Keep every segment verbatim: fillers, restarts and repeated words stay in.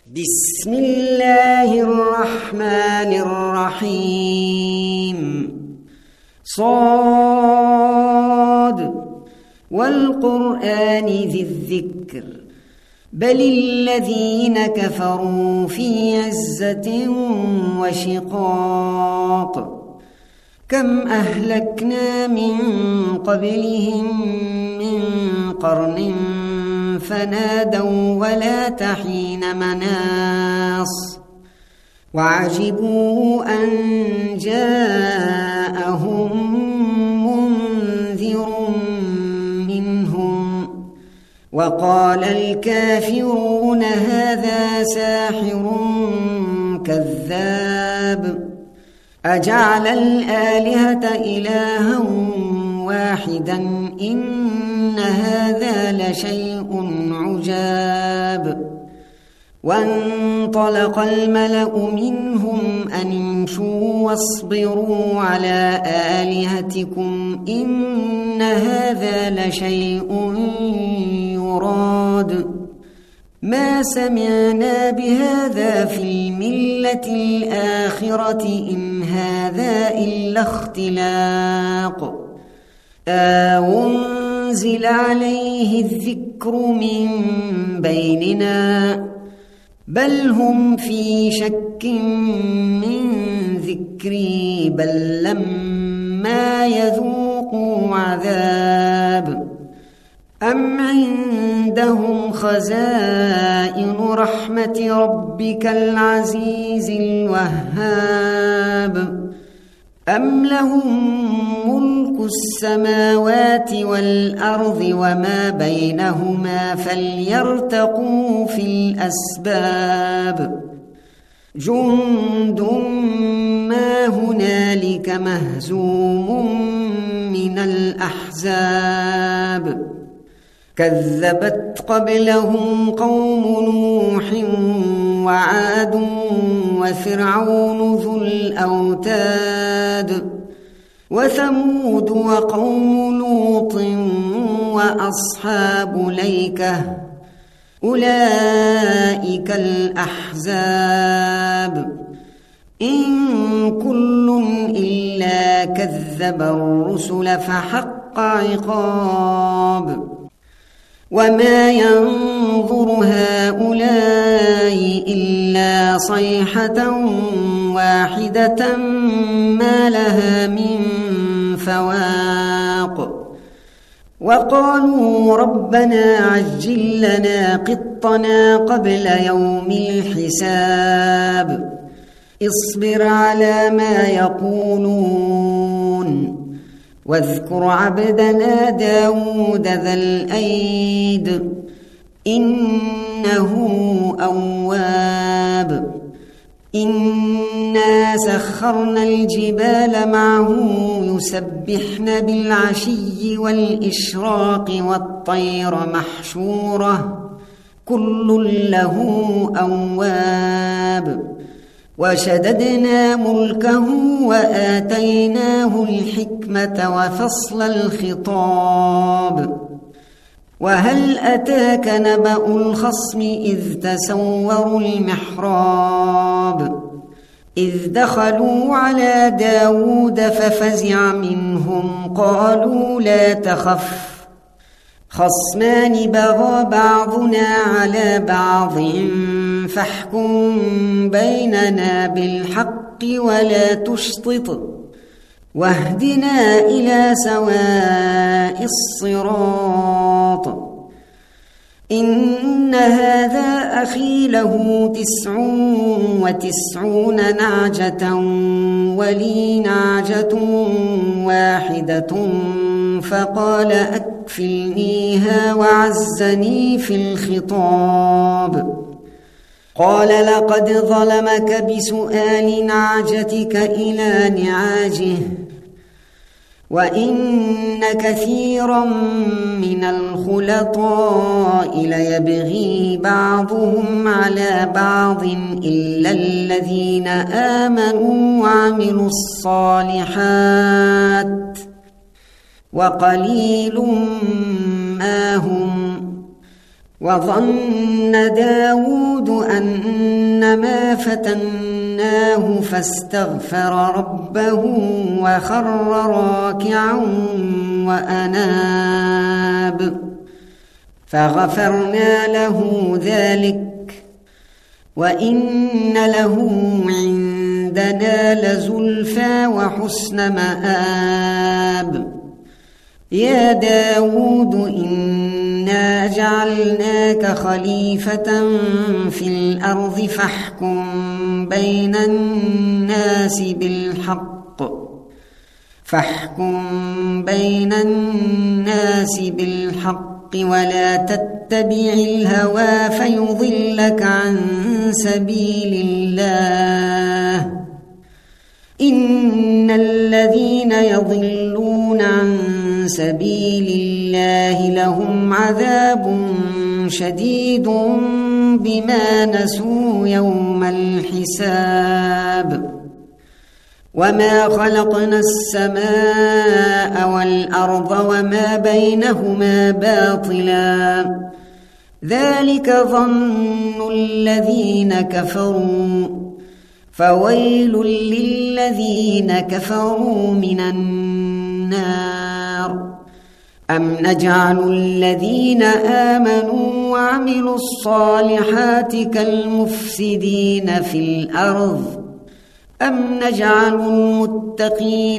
بسم الله الرحمن الرحيم. صاد والقرآن ذي الذكر بل الذين كفروا في عزة وشقاق كم أهلكنا من قبلهم من قرن فنادوا ولا تحين مناص وعجبوا أن جاءهم منذر منهم وقال الكافرون هذا ساحر كذاب أجعل الآلهة إلها واحدا إن هذا لشيء عجاب. وانطلق الملأ منهم أن امشوا واصبروا على آلهتكم إن هذا لشيء يراد ما سمعنا بهذا في الملة الآخرة إن هذا إلا اختلاق أنزل عليه الذكر من بيننا بل هم في شك من ذكري بل لما يذوقوا عذاب أم عندهم خزائن رحمة ربك العزيز الوهاب أم لهم ملك السماوات والأرض وما بينهما فليرتقوا في الأسباب جند ما هنالك مهزوم من الأحزاب كذبت قبلهم قوم نوح وعاد وفرعون ذو الأوتاد وثمود وقوم لوط وأصحاب الأيكة أولئك الأحزاب إن كل إلا كذب الرسل فحق عقاب وما ينظر هؤلاء إلا صيحة واحدة ما لها من فواق وقالوا ربنا عجل لنا قطنا قبل يوم الحساب اصبر على ما يقولون واذكر عبدنا داود ذا الأيد إنه أواب إنا سخرنا الجبال معه يسبحن بالعشي والإشراق والطير محشورة كل له أواب وشددنا ملكه وآتيناه الحكمة وفصل الخطاب وهل أتاك نبأ الخصم إذ تسوروا المحراب إذ دخلوا على داود ففزع منهم قالوا لا تخف خصمان بغى بعضنا على بعض فاحكم بيننا بالحق ولا تشطط واهدنا إلى سواء الصراط إن هذا أخي له تسع وتسعون نعجة ولي نعجة واحدة فقال أكفلنيها وعزني في الخطاب قال لقد ظلمك بسؤال نعجتك إلى نعاجه وإن كثيرا من الخلطاء ليبغي بعضهم على بعض إلا الذين آمنوا وعملوا الصالحات وقليل ما هم وظن داود أنما فتناه فاستغفر ربه وخر راكعا وأناب فغفرنا له ذلك وإن له عندنا لزلفى وحسن مآب يا داود إنا جعلناك خليفة في الأرض فاحكم بين الناس بالحق فاحكم بين الناس بالحق ولا تتبع الهوى فيضلك عن سبيل الله إن الذين يضلون عن سبيل الله لهم عذاب شديد بما نسوا يوم الحساب وما خلقنا السماء والأرض وما بينهما باطلا ذلك ظن الذين كفروا فويل للذين كفروا من النار أم نجعل الذين آمنوا وعملوا الصالحات كالمفسدين في الأرض أم نجعل المتقين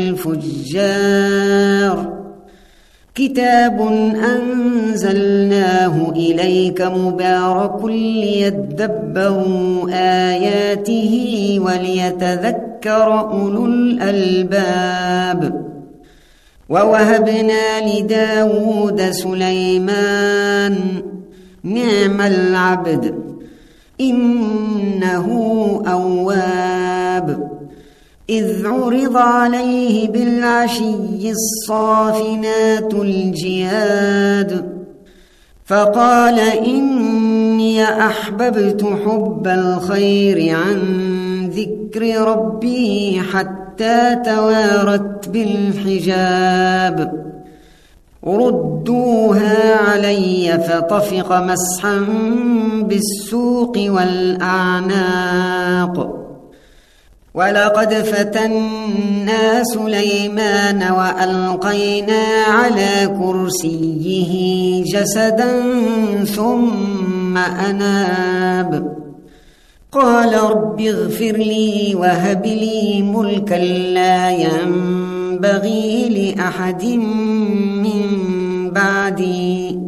كالفجار كتاب أنزلناه إليك مبارك ليدبروا آياته وليتذكر أولو الألباب ووهبنا لداود سليمان نعم العبد إنه أواب إذ عرض عليه بالعشي الصافنات الجياد فقال إني أحببت حب الخير عن ذكر ربي حتى توارت بالحجاب ردوها علي فطفق مسحا بالسوق والأعناق ولقد فتنا سليمان وألقينا على كرسيه جسدا ثم أناب قال رب اغفر لي وهب لي ملكا لا ينبغي لأحد من بعدي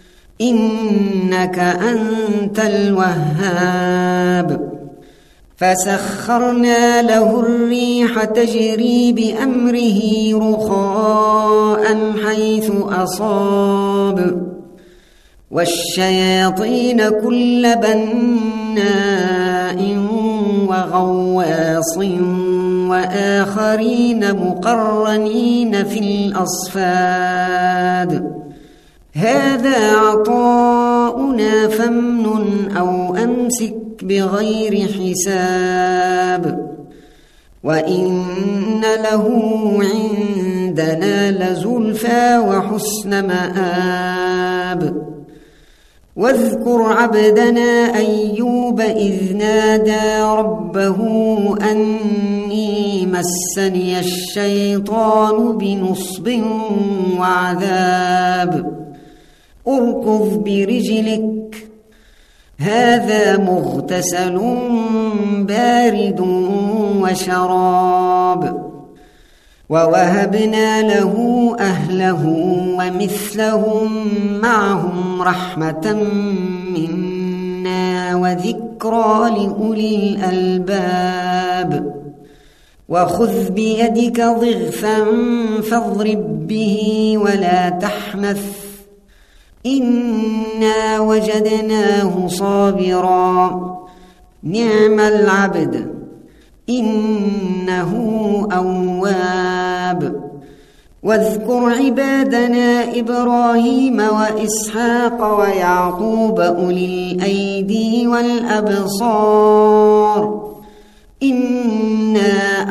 إنك أنت الوهاب فسخرنا له الريح تجري بأمره رخاء حيث أصاب والشياطين كل بناء وغواص وآخرين مقرنين في الأصفاد هذا عطاؤنا فامنن أو أمسك بغير حساب وإن له عندنا لزلفى وحسن مآب واذكر عبدنا أيوب إذ نادى ربه أني مسني الشيطان بنصب وعذاب اركض برجلك هذا مغتسل بارد وشراب ووهبنا له أهله ومثلهم معهم رحمة منا وذكرى لأولي الألباب وخذ بيدك ضغثا فاضرب به ولا تحنث إنا وجدناه صابرا نعم العبد إنه أواب واذكر عبادنا إبراهيم وإسحاق ويعقوب أولي الأيدي والأبصار إنا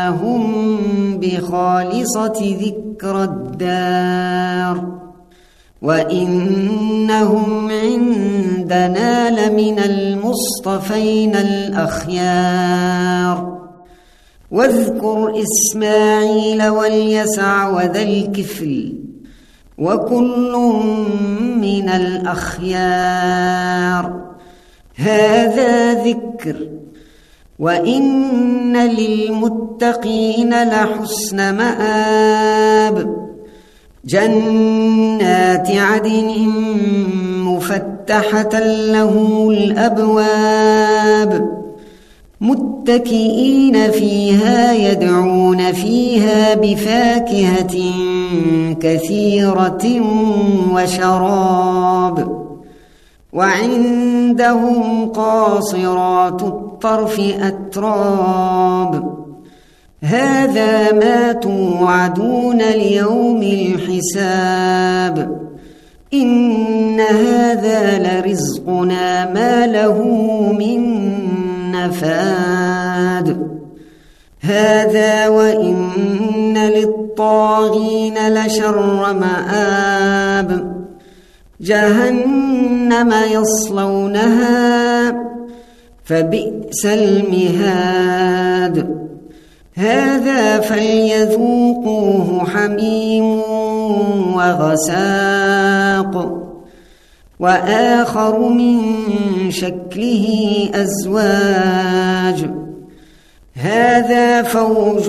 أخلصناهم بخالصة ذكر الدار وإنهم عندنا لمن المصطفين الأخيار واذكر إسماعيل واليسع وذا الكفل وكل من الأخيار هذا ذكر وإن للمتقين لحسن مآب جنات عدن مفتحة لهم الأبواب متكئين فيها يدعون فيها بفاكهة كثيرة وشراب وعندهم قاصرات الطرف أتراب هذا ما توعدون ليوم الحساب إن هذا لرزقنا ما له من نفاد هذا وإن للطاغين لشر مآب جهنم يصلونها فبئس المهاد هذا فليذوقوه حميم وغساق وآخر من شكله أزواج هذا فوج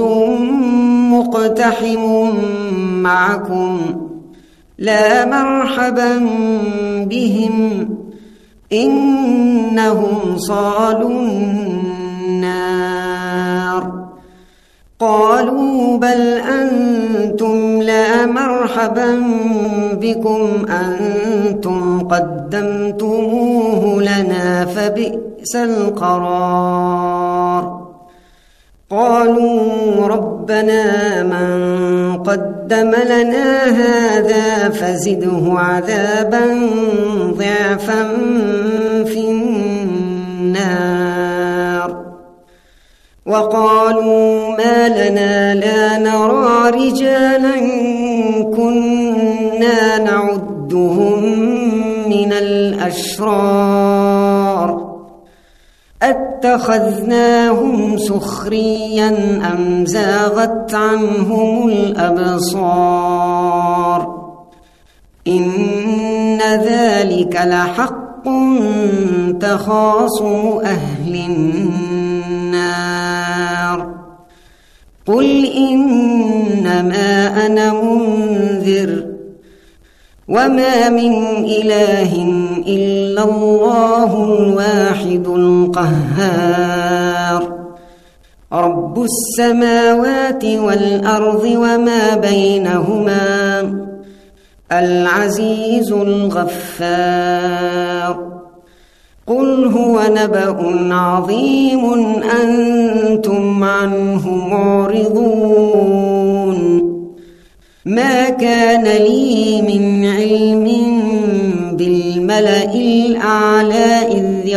مقتحم معكم لا مرحبا بهم إنهم صالوا النار قالوا بل أنتم لا مرحبا بكم أنتم قدمتموه لنا فبئس القرار قالوا ربنا من قدم لنا هذا فزده عذابا ضعفا في النار وقالوا ما لنا لا نرى رجالا كنا نعدهم من الأشرار أتخذناهم سخريا أم زاغت عنهم الأبصار إن ذلك لحق تخاصم أهل النار قل إنما أنا منذر وما من إله إلا الله الواحد القهار رب السماوات والأرض وما بينهما العزيز الغفار قل هو نبأ عظيم أنتم عنه معرضون ما كان لي من علم بالملأ الأعلى إذ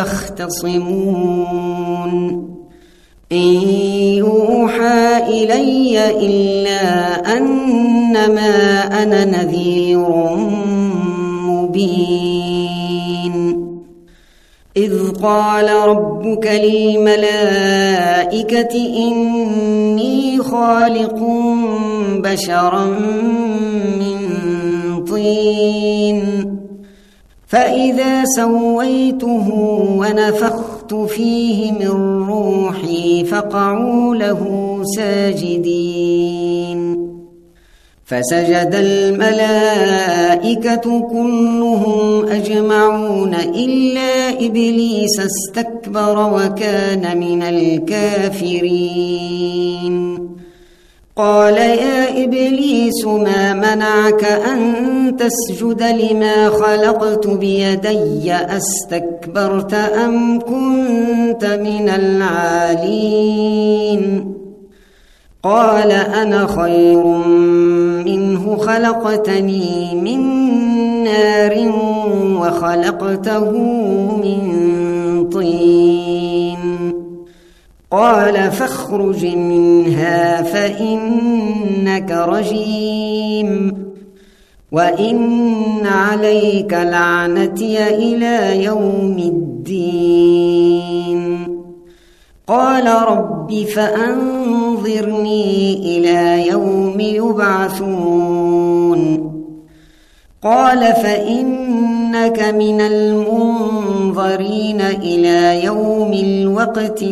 يختصمون إن يوحى إلي إلا أنما أنا نذير مبين إذ قال ربك للملائكة إني خالق بشرا من طين فإذا سويته ونفخت فيه من روحي فقعوا له ساجدين فسجد الملائكة كلهم أجمعون إلا إبليس استكبر وكان من الكافرين قال يا إبليس ما منعك أن تسجد لما خلقت بيدي أستكبرت أم كنت من العالين قال أنا خير منه خلقتني من نار وخلقته من طين قال فاخرج منها فإنك رجيم وإن عليك لعنتي إلى يوم الدين. قال رب فأنظرني إلى يوم يبعثون. قال فإنك من المنظرين إلى يوم الوقت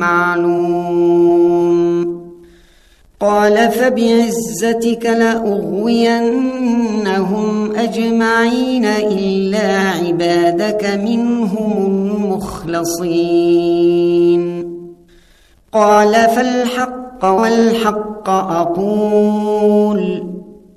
المعلوم. قال فبعزتك لأغوينهم أجمعين إلا عبادك منهم المخلصين. قال فالحق والحق أقول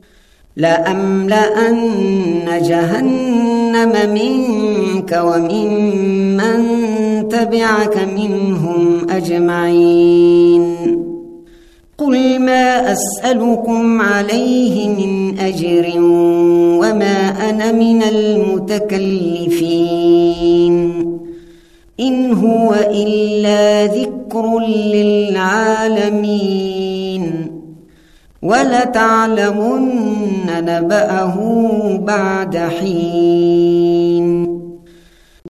لأملأن جهنم منك وممن تبعك منهم أجمعين. قل ما أسألكم عليه من أجر وما أنا من المتكلفين، إن هو إلا ذكر للعالمين. ولتعلمن نبأه بعد حين.